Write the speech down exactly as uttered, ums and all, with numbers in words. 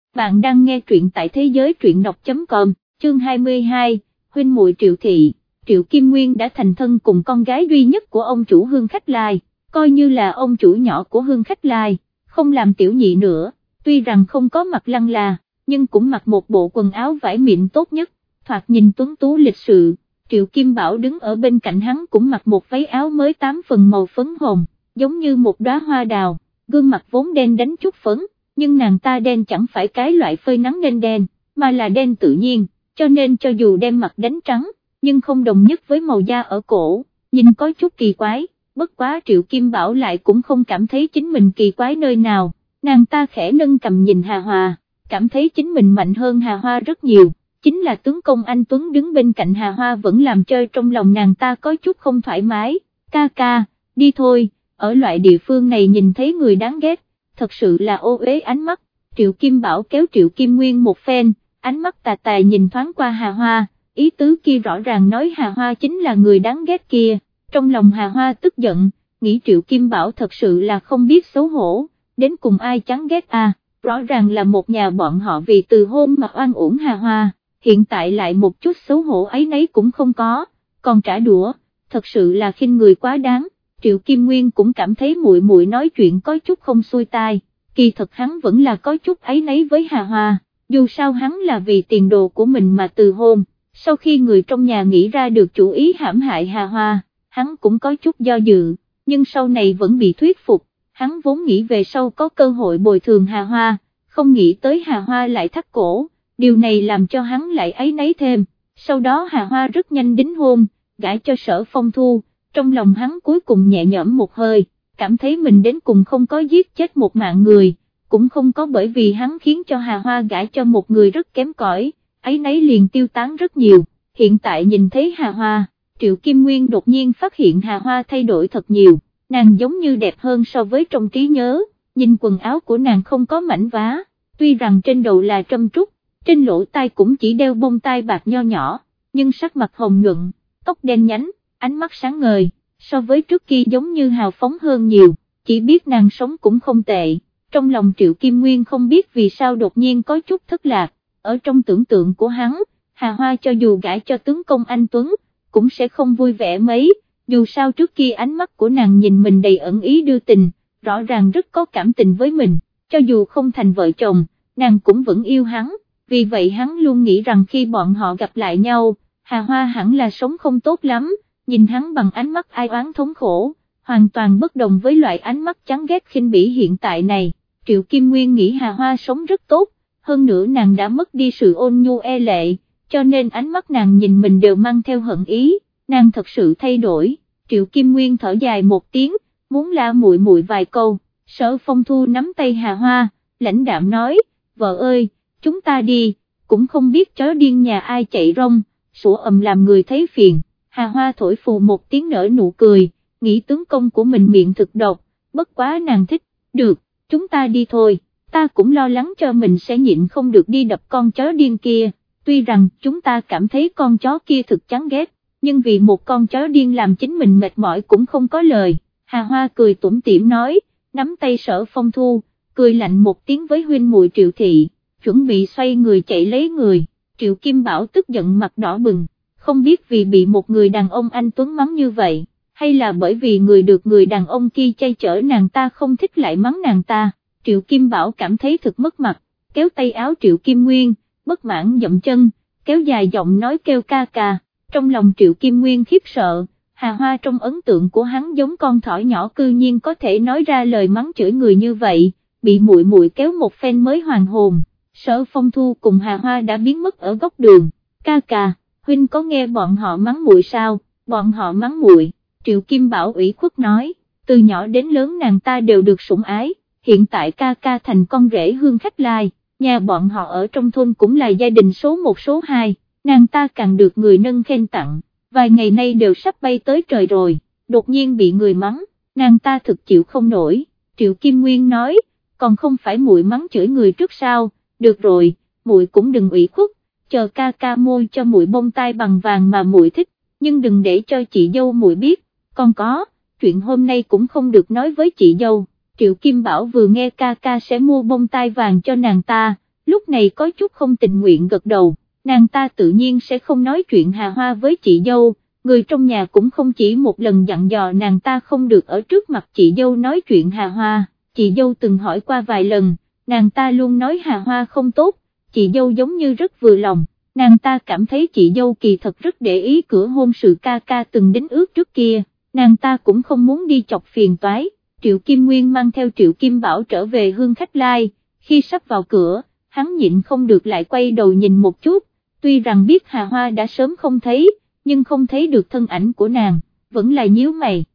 Bạn đang nghe truyện tại thế giới truyện đọc chấm com, chương hai mươi hai, huynh muội Triệu Thị. Triệu Kim Nguyên đã thành thân cùng con gái duy nhất của ông chủ Hương Khách Lai, coi như là ông chủ nhỏ của Hương Khách Lai, không làm tiểu nhị nữa, tuy rằng không có mặt lăng là, nhưng cũng mặc một bộ quần áo vải mịn tốt nhất, thoạt nhìn tuấn tú lịch sự. Triệu Kim Bảo đứng ở bên cạnh hắn cũng mặc một váy áo mới tám phần màu phấn hồng, giống như một đóa hoa đào, gương mặt vốn đen đánh chút phấn, nhưng nàng ta đen chẳng phải cái loại phơi nắng nên đen, mà là đen tự nhiên, cho nên cho dù đem mặt đánh trắng, nhưng không đồng nhất với màu da ở cổ, nhìn có chút kỳ quái, bất quá Triệu Kim Bảo lại cũng không cảm thấy chính mình kỳ quái nơi nào, nàng ta khẽ nâng cầm nhìn Hà Hòa, cảm thấy chính mình mạnh hơn Hà Hoa rất nhiều, chính là tướng công anh Tuấn đứng bên cạnh Hà Hoa vẫn làm chơi trong lòng nàng ta có chút không thoải mái, ca ca, đi thôi, ở loại địa phương này nhìn thấy người đáng ghét, thật sự là ô uế ánh mắt. Triệu Kim Bảo kéo Triệu Kim Nguyên một phen, ánh mắt tà tà nhìn thoáng qua Hà Hoa, ý tứ kia rõ ràng nói Hà Hoa chính là người đáng ghét kia, trong lòng Hà Hoa tức giận, nghĩ Triệu Kim Bảo thật sự là không biết xấu hổ, đến cùng ai chán ghét à, rõ ràng là một nhà bọn họ vì từ hôn mà oan uổng Hà Hoa, hiện tại lại một chút xấu hổ ấy nấy cũng không có, còn trả đũa, thật sự là khinh người quá đáng. Triệu Kim Nguyên cũng cảm thấy muội muội nói chuyện có chút không xuôi tai, kỳ thật hắn vẫn là có chút áy náy với Hà Hoa, dù sao hắn là vì tiền đồ của mình mà từ hôn, sau khi người trong nhà nghĩ ra được chủ ý hãm hại Hà Hoa, hắn cũng có chút do dự, nhưng sau này vẫn bị thuyết phục, hắn vốn nghĩ về sau có cơ hội bồi thường Hà Hoa, không nghĩ tới Hà Hoa lại thắt cổ, điều này làm cho hắn lại áy náy thêm, sau đó Hà Hoa rất nhanh đính hôn, gả cho Sở Phong Thu. Trong lòng hắn cuối cùng nhẹ nhõm một hơi, cảm thấy mình đến cùng không có giết chết một mạng người, cũng không có bởi vì hắn khiến cho Hà Hoa gả cho một người rất kém cỏi, ấy nấy liền tiêu tán rất nhiều. Hiện tại nhìn thấy Hà Hoa, Triệu Kim Nguyên đột nhiên phát hiện Hà Hoa thay đổi thật nhiều, nàng giống như đẹp hơn so với trong trí nhớ, nhìn quần áo của nàng không có mảnh vá, tuy rằng trên đầu là trâm trúc, trên lỗ tai cũng chỉ đeo bông tai bạc nho nhỏ, nhưng sắc mặt hồng nhuận, tóc đen nhánh, ánh mắt sáng ngời, so với trước kia giống như hào phóng hơn nhiều, chỉ biết nàng sống cũng không tệ, trong lòng Triệu Kim Nguyên không biết vì sao đột nhiên có chút thất lạc, ở trong tưởng tượng của hắn, Hà Hoa cho dù gả cho tướng công anh Tuấn, cũng sẽ không vui vẻ mấy, dù sao trước kia ánh mắt của nàng nhìn mình đầy ẩn ý đưa tình, rõ ràng rất có cảm tình với mình, cho dù không thành vợ chồng, nàng cũng vẫn yêu hắn, vì vậy hắn luôn nghĩ rằng khi bọn họ gặp lại nhau, Hà Hoa hẳn là sống không tốt lắm. Nhìn hắn bằng ánh mắt ai oán thống khổ, hoàn toàn bất đồng với loại ánh mắt chán ghét khinh bỉ hiện tại này. Triệu Kim Nguyên nghĩ Hà Hoa sống rất tốt, hơn nữa nàng đã mất đi sự ôn nhu e lệ, cho nên ánh mắt nàng nhìn mình đều mang theo hận ý, nàng thật sự thay đổi. Triệu Kim Nguyên thở dài một tiếng, muốn la muội muội vài câu, Sở Phong Thu nắm tay Hà Hoa, lãnh đạm nói, vợ ơi, chúng ta đi, cũng không biết chó điên nhà ai chạy rong, sủa ầm làm người thấy phiền. Hà Hoa thổi phù một tiếng nở nụ cười, nghĩ tướng công của mình miệng thực độc, bất quá nàng thích, được, chúng ta đi thôi, ta cũng lo lắng cho mình sẽ nhịn không được đi đập con chó điên kia, tuy rằng chúng ta cảm thấy con chó kia thực chán ghét, nhưng vì một con chó điên làm chính mình mệt mỏi cũng không có lời. Hà Hoa cười tủm tỉm nói, nắm tay Sở Phong Thu, cười lạnh một tiếng với huynh muội Triệu Thị, chuẩn bị xoay người chạy lấy người. Triệu Kim Bảo tức giận mặt đỏ bừng, không biết vì bị một người đàn ông anh Tuấn mắng như vậy, hay là bởi vì người được người đàn ông kia chay chở nàng ta không thích lại mắng nàng ta. Triệu Kim Bảo cảm thấy thực mất mặt, kéo tay áo Triệu Kim Nguyên, bất mãn dậm chân, kéo dài giọng nói kêu ca ca, trong lòng Triệu Kim Nguyên khiếp sợ, Hà Hoa trong ấn tượng của hắn giống con thỏ nhỏ cư nhiên có thể nói ra lời mắng chửi người như vậy, bị muội muội kéo một phen mới hoàn hồn. Sở Phong Thu cùng Hà Hoa đã biến mất ở góc đường, ca ca, huynh có nghe bọn họ mắng muội sao, bọn họ mắng muội, Triệu Kim Bảo ủy khuất nói, từ nhỏ đến lớn nàng ta đều được sủng ái, hiện tại ca ca thành con rể Hương Khách Lai, nhà bọn họ ở trong thôn cũng là gia đình số một số hai, nàng ta càng được người nâng khen tặng, vài ngày nay đều sắp bay tới trời rồi, đột nhiên bị người mắng, nàng ta thực chịu không nổi. Triệu Kim Nguyên nói, còn không phải muội mắng chửi người trước sao, được rồi, muội cũng đừng ủy khuất, chờ ca ca mua cho muội bông tai bằng vàng mà muội thích, nhưng đừng để cho chị dâu muội biết, còn có, chuyện hôm nay cũng không được nói với chị dâu. Triệu Kim Bảo vừa nghe ca ca sẽ mua bông tai vàng cho nàng ta, lúc này có chút không tình nguyện gật đầu, nàng ta tự nhiên sẽ không nói chuyện Hà Hoa với chị dâu, người trong nhà cũng không chỉ một lần dặn dò nàng ta không được ở trước mặt chị dâu nói chuyện Hà Hoa, chị dâu từng hỏi qua vài lần, nàng ta luôn nói Hà Hoa không tốt, chị dâu giống như rất vừa lòng, nàng ta cảm thấy chị dâu kỳ thật rất để ý cửa hôn sự ca ca từng đính ước trước kia, nàng ta cũng không muốn đi chọc phiền toái. Triệu Kim Nguyên mang theo Triệu Kim Bảo trở về Hương Khách Lai, khi sắp vào cửa, hắn nhịn không được lại quay đầu nhìn một chút, tuy rằng biết Hà Hoa đã sớm không thấy, nhưng không thấy được thân ảnh của nàng, vẫn là nhíu mày,